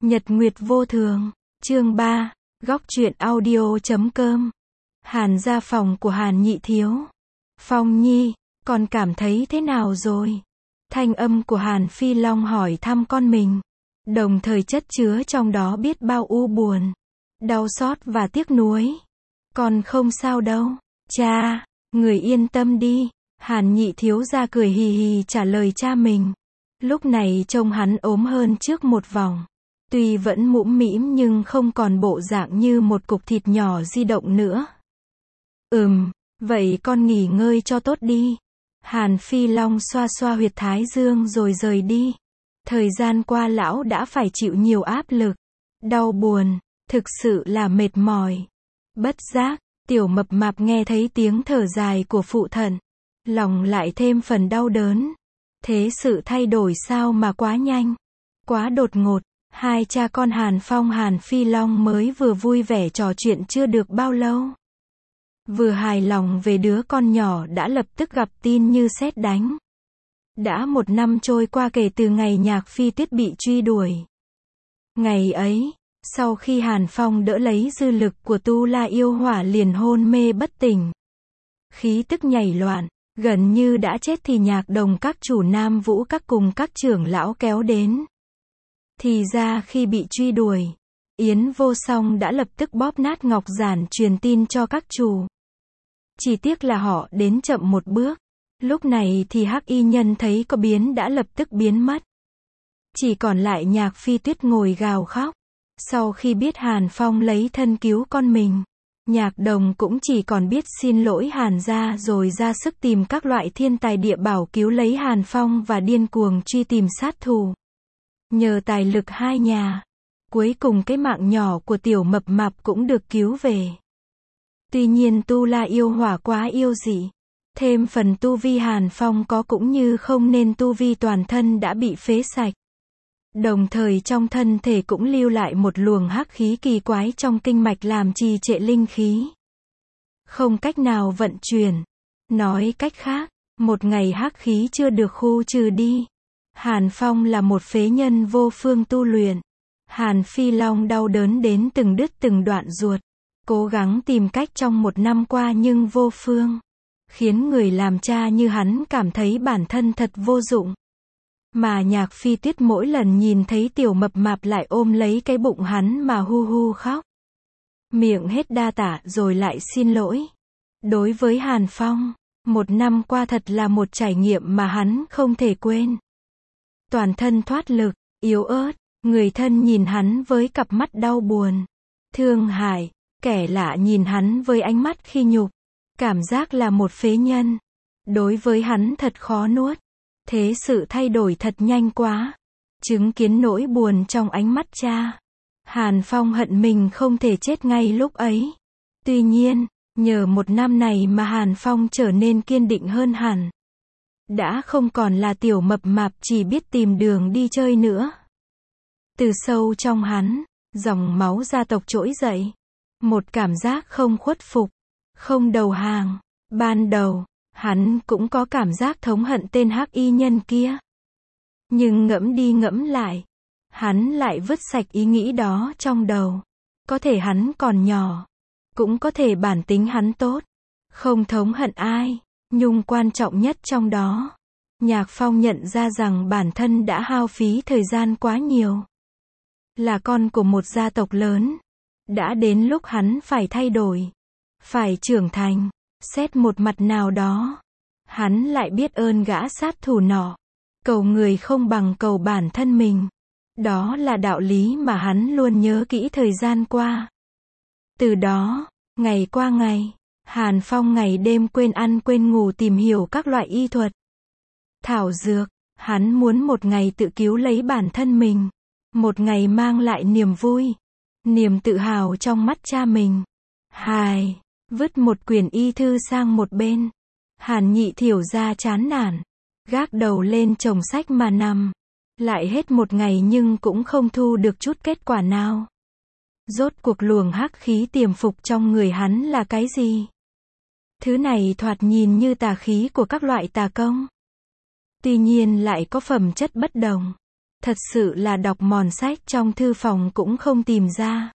Nhật Nguyệt vô thường, chương 3, góc truyện audio.com. Hàn ra phòng của Hàn Nhị Thiếu. Phong Nhi, con cảm thấy thế nào rồi? Thanh âm của Hàn Phi Long hỏi thăm con mình, đồng thời chất chứa trong đó biết bao u buồn, đau xót và tiếc nuối. Con không sao đâu, cha, người yên tâm đi. Hàn Nhị Thiếu ra cười hì hì trả lời cha mình. Lúc này trông hắn ốm hơn trước một vòng. Tuy vẫn mũm mĩm nhưng không còn bộ dạng như một cục thịt nhỏ di động nữa. Vậy con nghỉ ngơi cho tốt đi. Hàn Phi Long xoa xoa huyệt thái dương rồi rời đi. Thời gian qua lão đã phải chịu nhiều áp lực, đau buồn, thực sự là mệt mỏi. Bất giác, Tiểu Mập Mạp nghe thấy tiếng thở dài của phụ thân, lòng lại thêm phần đau đớn. Thế sự thay đổi sao mà quá nhanh, quá đột ngột. Hai cha con Hàn Phong Hàn Phi Long mới vừa vui vẻ trò chuyện chưa được bao lâu, vừa hài lòng về đứa con nhỏ đã lập tức gặp tin như sét đánh. Đã 1 năm trôi qua kể từ ngày Nhạc Phi Tuyết bị truy đuổi. Ngày ấy, sau khi Hàn Phong đỡ lấy dư lực của Tu La yêu hỏa liền hôn mê bất tỉnh, khí tức nhảy loạn, gần như đã chết thì Nhạc Đồng các chủ Nam Vũ các cùng các trưởng lão kéo đến. Thì ra khi bị truy đuổi, Yến Vô Song đã lập tức bóp nát ngọc giản truyền tin cho các chủ. Chỉ tiếc là họ đến chậm một bước. Lúc này thì Hắc Y Nhân thấy có biến đã lập tức biến mất. Chỉ còn lại Nhạc Phi Tuyết ngồi gào khóc. Sau khi biết Hàn Phong lấy thân cứu con mình, Nhạc Đồng cũng chỉ còn biết xin lỗi Hàn gia rồi ra sức tìm các loại thiên tài địa bảo cứu lấy Hàn Phong và điên cuồng truy tìm sát thủ. Nhờ tài lực hai nhà, cuối cùng cái mạng nhỏ của Tiểu Mập Mạp cũng được cứu về. Tuy nhiên Tu La yêu hỏa quá yêu dị, thêm phần tu vi Hàn Phong có cũng như không nên tu vi toàn thân đã bị phế sạch. Đồng thời trong thân thể cũng lưu lại một luồng hắc khí kỳ quái trong kinh mạch làm trì trệ linh khí, không cách nào vận chuyển. Nói cách khác, một ngày hắc khí chưa được khu trừ đi, Hàn Phong là một phế nhân vô phương tu luyện. Hàn Phi Long đau đớn đến từng đứt từng đoạn ruột, cố gắng tìm cách trong 1 năm qua nhưng vô phương, khiến người làm cha như hắn cảm thấy bản thân thật vô dụng. Mà Nhạc Phi Tuyết mỗi lần nhìn thấy Tiểu Mập Mạp lại ôm lấy cái bụng hắn mà hu hu khóc, miệng hết đa tạ rồi lại xin lỗi. Đối với Hàn Phong, 1 năm qua thật là một trải nghiệm mà hắn không thể quên. Toàn thân thoát lực, yếu ớt, người thân nhìn hắn với cặp mắt đau buồn, thương hại, kẻ lạ nhìn hắn với ánh mắt khi nhục, cảm giác là một phế nhân. Đối với hắn thật khó nuốt. Thế sự thay đổi thật nhanh quá. Chứng kiến nỗi buồn trong ánh mắt cha, Hàn Phong hận mình không thể chết ngay lúc ấy. Tuy nhiên, nhờ 1 năm này mà Hàn Phong trở nên kiên định hơn hẳn. Đã không còn là Tiểu Mập Mạp chỉ biết tìm đường đi chơi nữa. Từ sâu trong hắn, dòng máu gia tộc trỗi dậy. Một cảm giác không khuất phục, không đầu hàng. Ban đầu, hắn cũng có cảm giác thống hận tên Hắc Y Nhân kia. Nhưng ngẫm đi ngẫm lại, hắn lại vứt sạch ý nghĩ đó trong đầu. Có thể hắn còn nhỏ, cũng có thể bản tính hắn tốt, không thống hận ai. Nhưng quan trọng nhất trong đó, Nhạc Phong nhận ra rằng bản thân đã hao phí thời gian quá nhiều. Là con của một gia tộc lớn, đã đến lúc hắn phải thay đổi, phải trưởng thành. Xét một mặt nào đó, hắn lại biết ơn gã sát thủ nọ. Cầu người không bằng cầu bản thân mình. Đó là đạo lý mà hắn luôn nhớ kỹ thời gian qua. Từ đó, ngày qua ngày, Hàn Phong ngày đêm quên ăn quên ngủ tìm hiểu các loại y thuật, thảo dược. Hắn muốn một ngày tự cứu lấy bản thân mình. Một ngày mang lại niềm vui, niềm tự hào trong mắt cha mình. Vứt một quyển y thư sang một bên, Hàn Nhị Thiểu ra chán nản, gác đầu lên chồng sách mà nằm. Lại hết một ngày nhưng cũng không thu được chút kết quả nào. Rốt cuộc luồng hắc khí tiềm phục trong người hắn là cái gì? Thứ này thoạt nhìn như tà khí của các loại tà công, tuy nhiên lại có phẩm chất bất đồng. Thật sự là đọc mòn sách trong thư phòng cũng không tìm ra.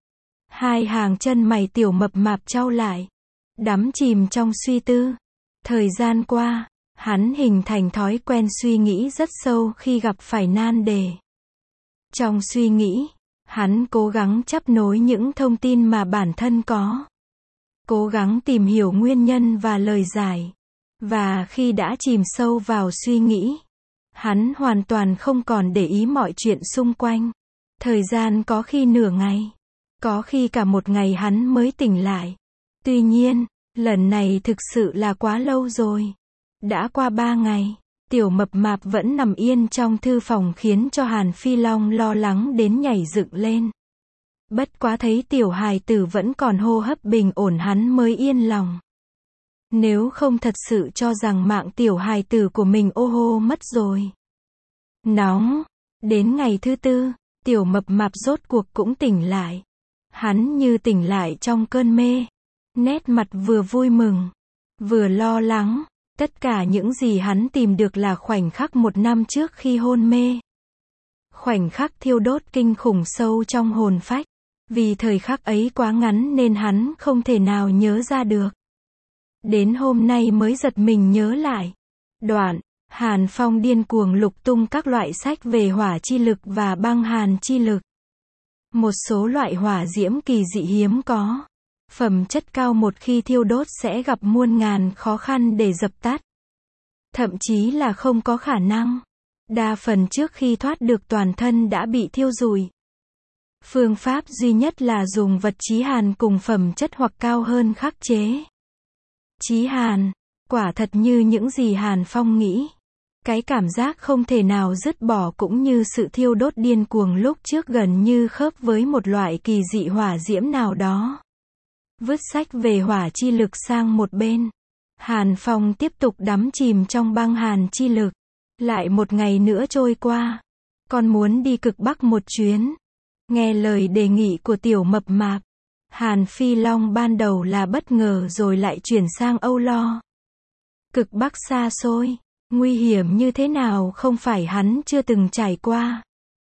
Hai hàng chân mày tiểu mập mạp chau lại, đắm chìm trong suy tư. Thời gian qua, hắn hình thành thói quen suy nghĩ rất sâu khi gặp phải nan đề. Trong suy nghĩ, hắn cố gắng chấp nối những thông tin mà bản thân có. Cố gắng tìm hiểu nguyên nhân và lời giải. Và khi đã chìm sâu vào suy nghĩ, hắn hoàn toàn không còn để ý mọi chuyện xung quanh. Thời gian có khi nửa ngày, có khi cả một ngày hắn mới tỉnh lại. Tuy nhiên, lần này thực sự là quá lâu rồi. Đã qua 3 ngày, tiểu mập mạp vẫn nằm yên trong thư phòng khiến cho Hàn Phi Long lo lắng đến nhảy dựng lên. Bất quá thấy tiểu hài tử vẫn còn hô hấp bình ổn hắn mới yên lòng. Nếu không thật sự cho rằng mạng tiểu hài tử của mình ô hô mất rồi. Nóng. Đến ngày thứ 4, tiểu mập mạp rốt cuộc cũng tỉnh lại. Hắn như tỉnh lại trong cơn mê. Nét mặt vừa vui mừng, vừa lo lắng. Tất cả những gì hắn tìm được là khoảnh khắc 1 năm trước khi hôn mê. Khoảnh khắc thiêu đốt kinh khủng sâu trong hồn phách. Vì thời khắc ấy quá ngắn nên hắn không thể nào nhớ ra được. Đến hôm nay mới giật mình nhớ lại. Đoạn, Hàn Phong điên cuồng lục tung các loại sách về hỏa chi lực và băng hàn chi lực. Một số loại hỏa diễm kỳ dị hiếm có. Phẩm chất cao một khi thiêu đốt sẽ gặp muôn ngàn khó khăn để dập tắt. Thậm chí là không có khả năng. Đa phần trước khi thoát được toàn thân đã bị thiêu rụi. Phương pháp duy nhất là dùng vật chí hàn cùng phẩm chất hoặc cao hơn khắc chế. Chí hàn, quả thật như những gì Hàn Phong nghĩ. Cái cảm giác không thể nào dứt bỏ cũng như sự thiêu đốt điên cuồng lúc trước gần như khớp với một loại kỳ dị hỏa diễm nào đó. Vứt sách về hỏa chi lực sang một bên. Hàn Phong tiếp tục đắm chìm trong băng hàn chi lực. Lại một ngày nữa trôi qua. Con muốn đi cực Bắc một chuyến. Nghe lời đề nghị của tiểu mập mạp. Hàn Phi Long ban đầu là bất ngờ rồi lại chuyển sang âu lo. Cực Bắc xa xôi, nguy hiểm như thế nào không phải hắn chưa từng trải qua.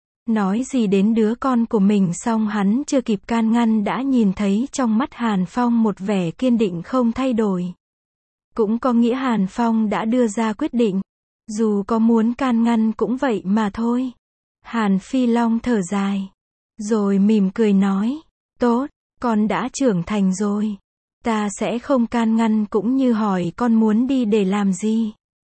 Nói gì đến đứa con của mình xong hắn chưa kịp can ngăn đã nhìn thấy trong mắt Hàn Phong một vẻ kiên định không thay đổi. Cũng có nghĩa Hàn Phong đã đưa ra quyết định. Dù có muốn can ngăn cũng vậy mà thôi. Hàn Phi Long thở dài. Rồi mỉm cười nói. Tốt, con đã trưởng thành rồi. Ta sẽ không can ngăn cũng như hỏi con muốn đi để làm gì.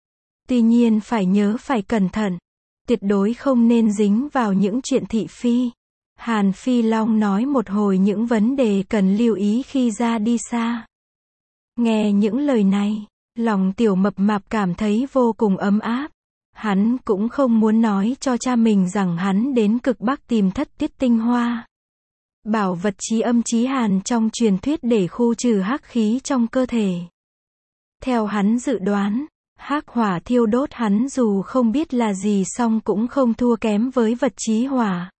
Tuy nhiên phải nhớ phải cẩn thận. Tuyệt đối không nên dính vào những chuyện thị phi. Hàn Phi Long nói một hồi những vấn đề cần lưu ý khi ra đi xa. Nghe những lời này, lòng tiểu mập mạp cảm thấy vô cùng ấm áp. Hắn cũng không muốn nói cho cha mình rằng hắn đến cực Bắc tìm thất tiết tinh hoa. Bảo vật chí âm chí hàn trong truyền thuyết để khu trừ hắc khí trong cơ thể. Theo hắn dự đoán, hắc hỏa thiêu đốt hắn dù không biết là gì song cũng không thua kém với vật chí hỏa.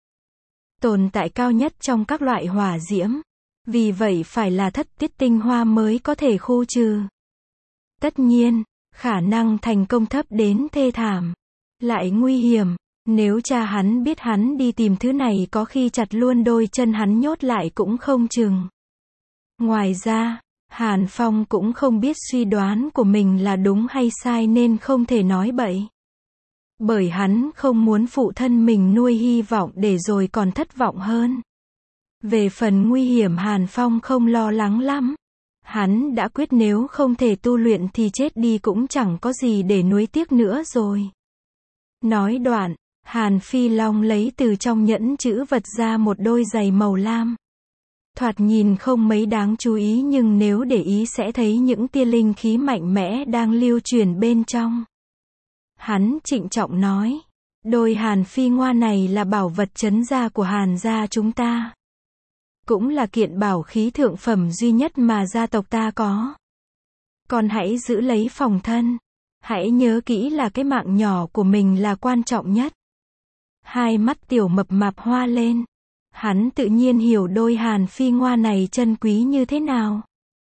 Tồn tại cao nhất trong các loại hỏa diễm. Vì vậy phải là thất tiết tinh hoa mới có thể khu trừ. Tất nhiên, khả năng thành công thấp đến thê thảm. Lại nguy hiểm. Nếu cha hắn biết hắn đi tìm thứ này có khi chặt luôn đôi chân hắn nhốt lại cũng không chừng. Ngoài ra, Hàn Phong cũng không biết suy đoán của mình là đúng hay sai nên không thể nói bậy. Bởi hắn không muốn phụ thân mình nuôi hy vọng để rồi còn thất vọng hơn. Về phần nguy hiểm Hàn Phong không lo lắng lắm. Hắn đã quyết nếu không thể tu luyện thì chết đi cũng chẳng có gì để nuối tiếc nữa rồi. Nói đoạn, Hàn Phi Long lấy từ trong nhẫn chữ vật ra một đôi giày màu lam. Thoạt nhìn không mấy đáng chú ý nhưng nếu để ý sẽ thấy những tia linh khí mạnh mẽ đang lưu truyền bên trong. Hắn trịnh trọng nói, đôi Hàn Phi ngoa này là bảo vật trấn gia của Hàn gia chúng ta. Cũng là kiện bảo khí thượng phẩm duy nhất mà gia tộc ta có. Con hãy giữ lấy phòng thân. Hãy nhớ kỹ là cái mạng nhỏ của mình là quan trọng nhất. Hai mắt tiểu mập mạp hoa lên. Hắn tự nhiên hiểu đôi Hàn Phi ngoa này chân quý như thế nào.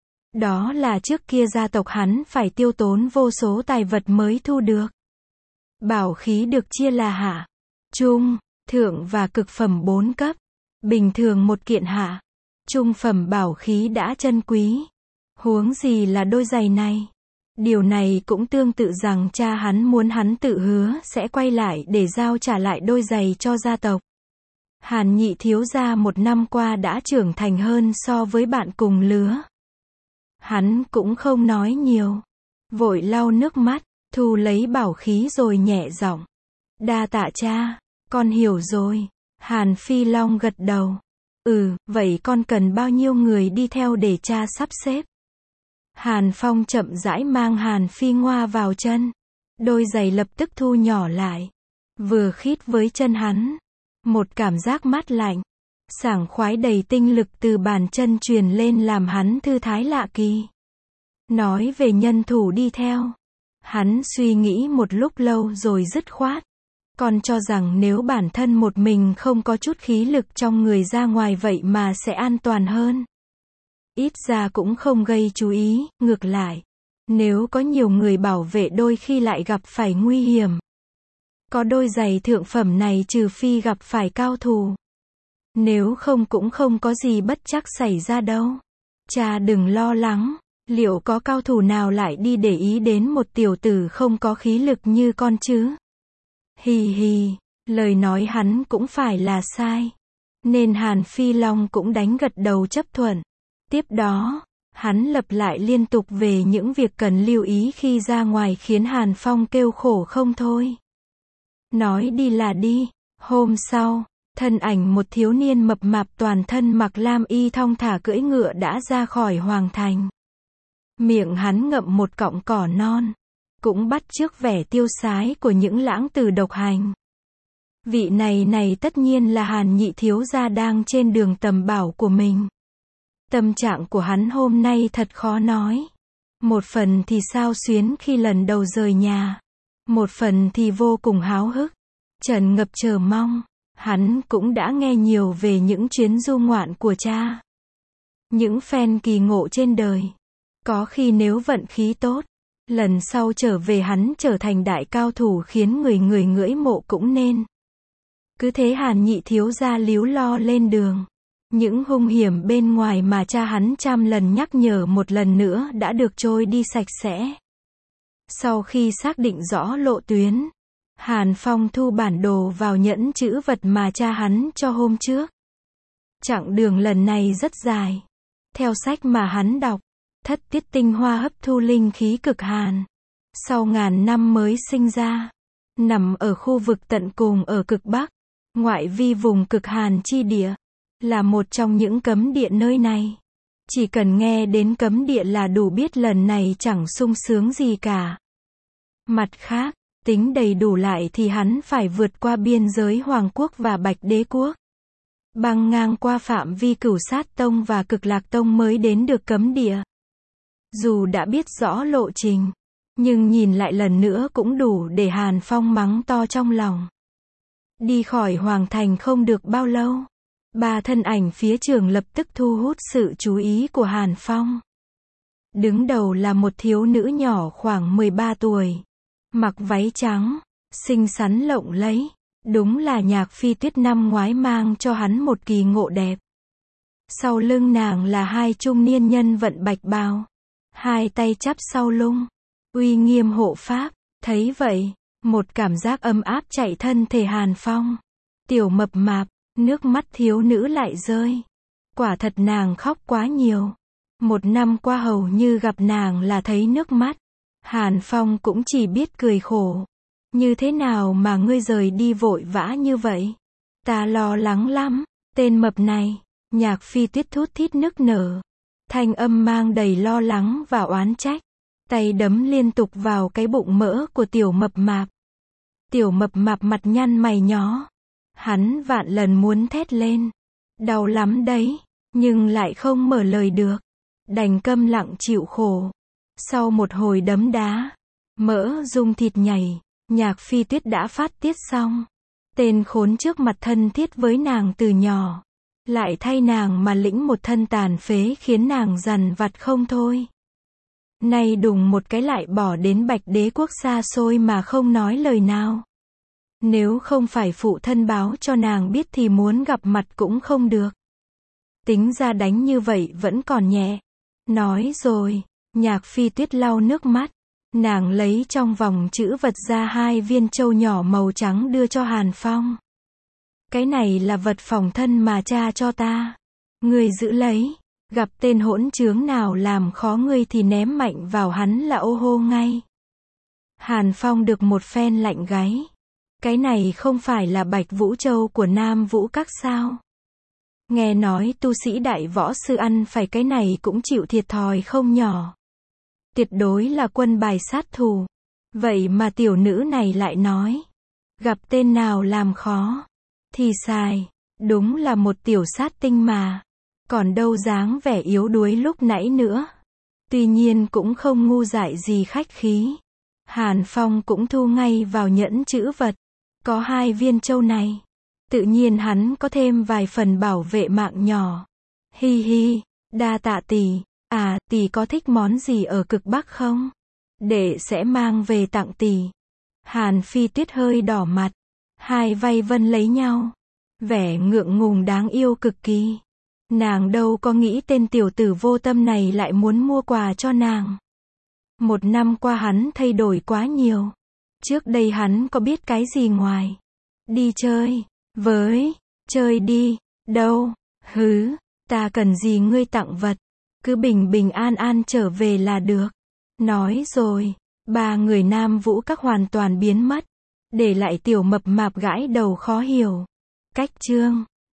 Đó là trước kia gia tộc hắn phải tiêu tốn vô số tài vật mới thu được. Bảo khí được chia là hạ, trung, thượng và cực phẩm 4 cấp. Bình thường một kiện hạ. Trung phẩm bảo khí đã chân quý. Huống gì là đôi giày này. Điều này cũng tương tự rằng cha hắn muốn hắn tự hứa sẽ quay lại để giao trả lại đôi giày cho gia tộc. Hàn Nhị thiếu gia 1 năm qua đã trưởng thành hơn so với bạn cùng lứa. Hắn cũng không nói nhiều. Vội lau nước mắt, thu lấy bảo khí rồi nhẹ giọng. Đa tạ cha, con hiểu rồi. Hàn Phi Long gật đầu. Vậy con cần bao nhiêu người đi theo để cha sắp xếp? Hàn Phong chậm rãi mang Hàn Phi Ngoa vào chân. Đôi giày lập tức thu nhỏ lại. Vừa khít với chân hắn. Một cảm giác mát lạnh, sảng khoái đầy tinh lực từ bàn chân truyền lên làm hắn thư thái lạ kỳ. Nói về nhân thủ đi theo. Hắn suy nghĩ một lúc lâu rồi dứt khoát. Còn cho rằng nếu bản thân một mình không có chút khí lực trong người ra ngoài vậy mà sẽ an toàn hơn. Ít ra cũng không gây chú ý, ngược lại. Nếu có nhiều người bảo vệ đôi khi lại gặp phải nguy hiểm. Có đôi giày thượng phẩm này trừ phi gặp phải cao thủ. Nếu không cũng không có gì bất trắc xảy ra đâu. Cha đừng lo lắng, liệu có cao thủ nào lại đi để ý đến một tiểu tử không có khí lực như con chứ? Hì hì, lời nói hắn cũng phải là sai. Nên Hàn Phi Long cũng đánh gật đầu chấp thuận. Tiếp đó, hắn lặp lại liên tục về những việc cần lưu ý khi ra ngoài khiến Hàn Phong kêu khổ không thôi. Nói đi là đi. Hôm sau, thân ảnh một thiếu niên mập mạp toàn thân mặc lam y thong thả cưỡi ngựa đã ra khỏi hoàng thành. Miệng hắn ngậm một cọng cỏ non. Cũng bắt chước vẻ tiêu sái của những lãng tử độc hành. Vị này tất nhiên là Hàn Nhị thiếu gia đang trên đường tầm bảo của mình. Tâm trạng của hắn hôm nay thật khó nói. Một phần thì xao xuyến khi lần đầu rời nhà. Một phần thì vô cùng háo hức. Tràn ngập chờ mong. Hắn cũng đã nghe nhiều về những chuyến du ngoạn của cha. Những phen kỳ ngộ trên đời. Có khi nếu vận khí tốt, lần sau trở về hắn trở thành đại cao thủ khiến người ngưỡi mộ cũng nên. Cứ thế Hàn Nhị thiếu gia líu lo lên đường. Những hung hiểm bên ngoài mà cha hắn trăm lần nhắc nhở một lần nữa đã được trôi đi sạch sẽ. Sau khi xác định rõ lộ tuyến, Hàn Phong thu bản đồ vào nhẫn chữ vật mà cha hắn cho hôm trước. Chặng đường lần này rất dài. Theo sách mà hắn đọc, thất tiết tinh hoa hấp thu linh khí cực hàn. Sau ngàn năm mới sinh ra. Nằm ở khu vực tận cùng ở cực Bắc, ngoại vi vùng cực hàn chi địa. Là một trong những cấm địa nơi này. Chỉ cần nghe đến cấm địa là đủ biết lần này chẳng sung sướng gì cả. Mặt khác, tính đầy đủ lại thì hắn phải vượt qua biên giới Hoàng Quốc và Bạch Đế Quốc. Băng ngang qua phạm vi Cửu Sát Tông và Cực Lạc Tông mới đến được cấm địa. Dù đã biết rõ lộ trình, nhưng nhìn lại lần nữa cũng đủ để Hàn Phong mắng to trong lòng. Đi khỏi Hoàng Thành không được bao lâu. 3 thân ảnh phía trường lập tức thu hút sự chú ý của Hàn Phong. Đứng đầu là một thiếu nữ nhỏ khoảng 13 tuổi. Mặc váy trắng, xinh xắn lộng lẫy. Đúng là Nhạc Phi Tuyết năm ngoái mang cho hắn một kỳ ngộ đẹp. Sau lưng nàng là 2 trung niên nhân vận bạch bào. 2 tay chắp sau lưng. Uy nghiêm hộ pháp. Thấy vậy, một cảm giác ấm áp chạy thân thể Hàn Phong. Tiểu mập mạp. Nước mắt thiếu nữ lại rơi. Quả thật nàng khóc quá nhiều. 1 năm qua hầu như gặp nàng là thấy nước mắt. Hàn Phong cũng chỉ biết cười khổ. Như thế nào mà ngươi rời đi vội vã như vậy? Ta lo lắng lắm. Tên mập này. Nhạc Phi Tuyết thút thít nức nở. Thanh âm mang đầy lo lắng và oán trách. Tay đấm liên tục vào cái bụng mỡ của tiểu mập mạp. Tiểu mập mạp mặt nhăn mày nhó. Hắn vạn lần muốn thét lên. Đau lắm đấy. Nhưng lại không mở lời được. Đành câm lặng chịu khổ. Sau một hồi đấm đá, mỡ rung thịt nhảy, Nhạc Phi Tuyết đã phát tiết xong. Tên khốn trước mặt thân thiết với nàng từ nhỏ. Lại thay nàng mà lĩnh một thân tàn phế khiến nàng dằn vặt không thôi. Nay đùng một cái lại bỏ đến Bạch Đế Quốc xa xôi mà không nói lời nào. Nếu không phải phụ thân báo cho nàng biết thì muốn gặp mặt cũng không được. Tính ra đánh như vậy vẫn còn nhẹ. Nói rồi, Nhạc Phi Tuyết lau nước mắt. Nàng lấy trong vòng trữ vật ra 2 viên châu nhỏ màu trắng đưa cho Hàn Phong. Cái này là vật phòng thân mà cha cho ta. Ngươi giữ lấy. Gặp tên hỗn trướng nào làm khó ngươi thì ném mạnh vào hắn là ô hô ngay. Hàn Phong được một phen lạnh gáy. Cái này không phải là Bạch Vũ Châu của Nam Vũ Các sao? Nghe nói tu sĩ đại võ sư ăn phải cái này cũng chịu thiệt thòi không nhỏ. Tuyệt đối là quân bài sát thủ. Vậy mà tiểu nữ này lại nói. Gặp tên nào làm khó. Thì xài. Đúng là một tiểu sát tinh mà. Còn đâu dáng vẻ yếu đuối lúc nãy nữa. Tuy nhiên cũng không ngu dại gì khách khí. Hàn Phong cũng thu ngay vào nhẫn trữ vật. Có 2 viên châu này. Tự nhiên hắn có thêm vài phần bảo vệ mạng nhỏ. Hi hi, đa tạ tỷ. À, tỷ có thích món gì ở cực Bắc không? Đệ sẽ mang về tặng tỷ. Hàn Phi Tuyết hơi đỏ mặt. Hai vai vân lấy nhau. Vẻ ngượng ngùng đáng yêu cực kỳ. Nàng đâu có nghĩ tên tiểu tử vô tâm này lại muốn mua quà cho nàng. 1 năm qua hắn thay đổi quá nhiều. Trước đây hắn có biết cái gì ngoài đi chơi với, chơi đi, đâu, hứ, ta cần gì ngươi tặng vật, cứ bình bình an an trở về là được. Nói rồi, 3 người Nam Vũ Các hoàn toàn biến mất, để lại tiểu mập mạp gãi đầu khó hiểu. Cách chương